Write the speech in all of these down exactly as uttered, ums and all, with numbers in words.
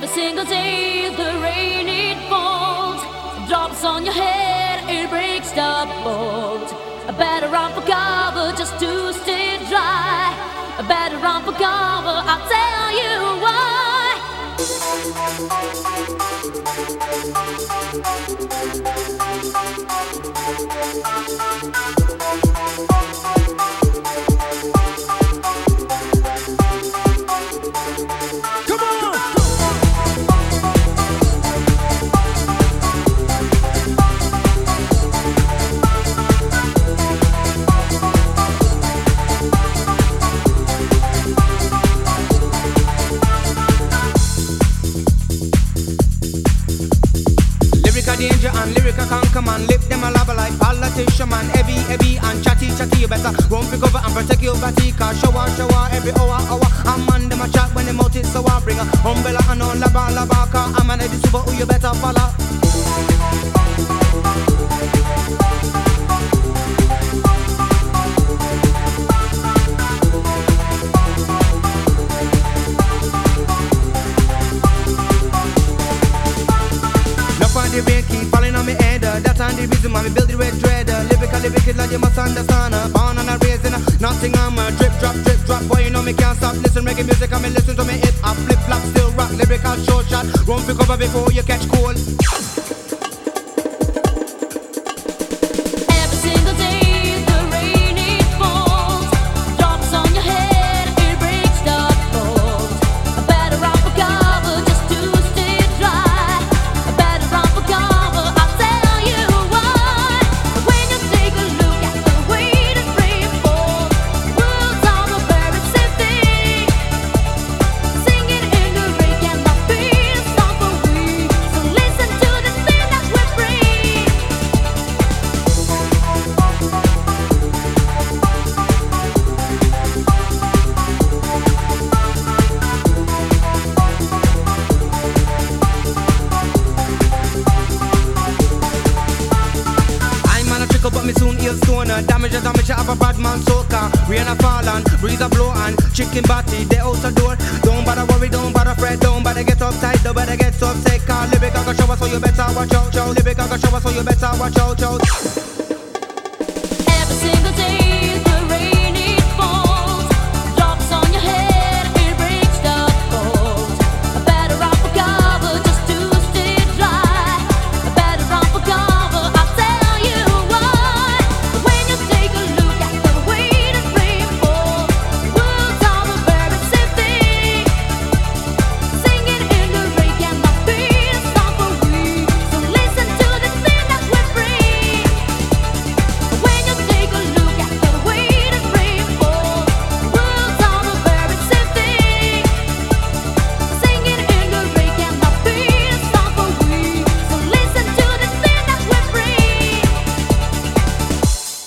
Every single day the rain it falls, drops on your head, it breaks the bones. I better run for cover just to stay dry. I better run for cover, I'll tell you why. Danger and lyrical conquer man, lip them a lava like politician man. Heavy, heavy and chatty, chatty. You better run for cover and protect your body. Cause shower, shower every hour, hour. And man them a chat when they mouth it so I bring a umbrella and on lava, lava. Cause I'm an edit super who you better follow. The rain keep falling on me head, uh, that's on the reason why me build the red dread. uh, Lyrically wicked like you must understand, uh, born on a raising, uh, nothing I'm a drip drop, drip drop. Boy you know me can't stop, listen reggae music and me listen to me hip hop, flip flop, still rock, lyrical short shot. Run for cover before you catch cold. But me soon heal stoner. Damage a damage, I have a bad man soaker. Rain a fall and breeze a blow and chicken body, they out the door. Don't bother worry, don't bother fret, don't bother get uptight, don't bother get upset. Cause lyric I got shower so you better watch out, chow. Lyric I got shower so you better watch out, chow. Every single day the rain it falls, drops on your head, it breaks the bones. I better run for cover just to stay dry. I better run for cover, I'll tell you.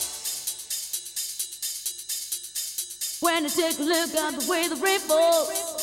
When you take a look at the way the rain falls.